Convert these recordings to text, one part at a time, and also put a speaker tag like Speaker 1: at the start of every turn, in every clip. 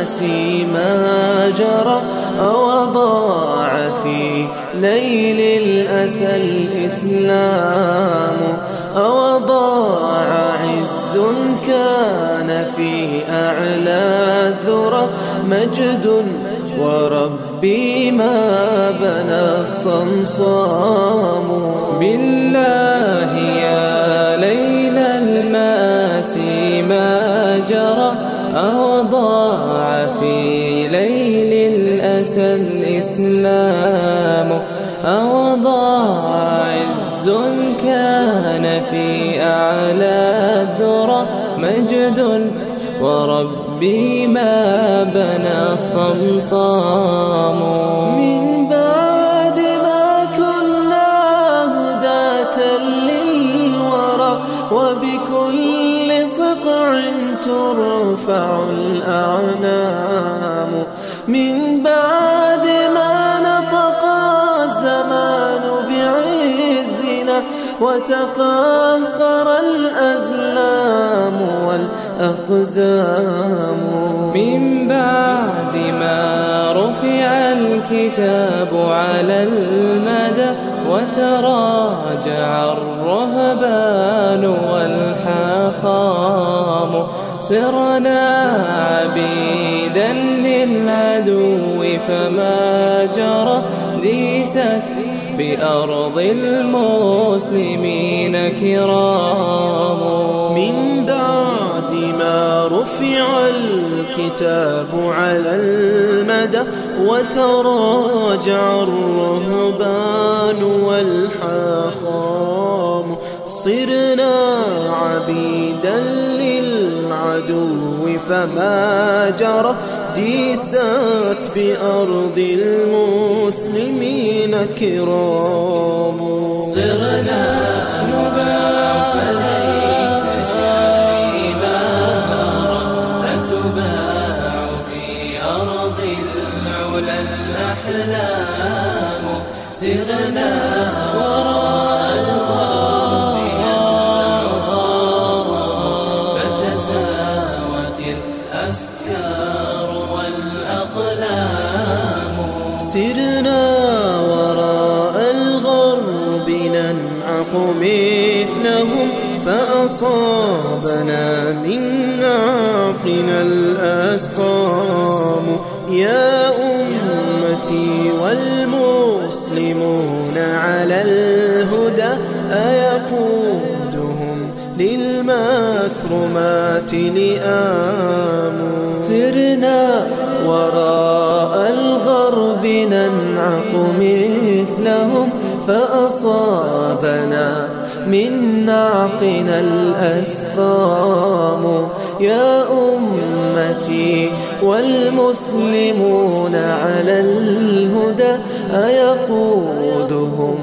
Speaker 1: المآسي ما جرى أو ضاع في ليل الأسى الإسلام أو ضاع عز كان في أعلى الذرى مجد وربي ما بنى الصمصام بالله يا ليل المآسي ما جرى أو ضاع في ليل الأسى الإسلام أو ضاع عز كان في أعلى الذرى مجد وربي ما بنى الصمصام من بعد ما كنا هداة للورى وبكل صقع ترفع الأعنام من بعد ما نطق الزمان بعزنا وتقهقر الأزلام والأقزام من بعد ما رفع الكتاب على المدى وتراجع الرهبان والحاخام صرنا عبيدا للعدو فما جرى ديست بأرض المسلمين كرام من بعد ما رفع الكتاب على المدى وتراجع الرهبان والحاخام صرنا عبيدا للعدو فما جرى ديست بأرض المسلمين كرام
Speaker 2: صرنا نباع فليت شيمارا أتباع في أرض العلا الأحلام صرنا وراء الغار يتبع فتساوت الأفكار والأقلام
Speaker 1: سرنا وراء الغرب ننعق مثلهم فأصابنا من نعقنا الأسقام يا أمتي والمسلمون على الهدى أيقودهم للمكرمات لئام سرنا وراء الغرب ننعق مثلهم فأصابنا من نعقنا الأسقام يا أمتي والمسلمون على الهدى أيقودهم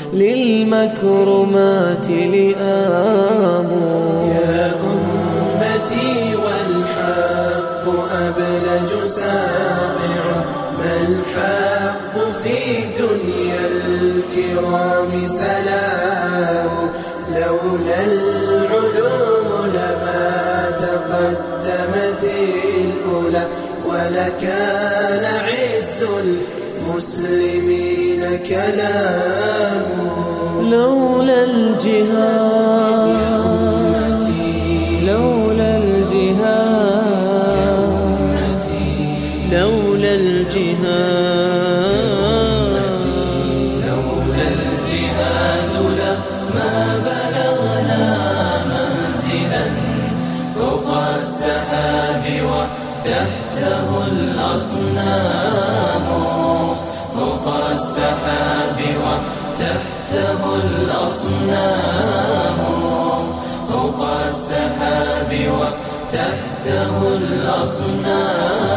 Speaker 1: للمكرمات لئام
Speaker 2: يا أمتي والحق أبلج ساطع ما الحق في دنيا الكرام سلام لولا العلوم لما تقدمت الأولى ولكان عز المسلمين كلام
Speaker 1: لولا الجهاد لولا الجهاد لولا الجهاد
Speaker 2: لولا الجهاد لما بلغنا منزلا فوق السحاب وتحته الأصنام فوق السحاب وتحته الأصنام فوق السحاب وتحته الأصنام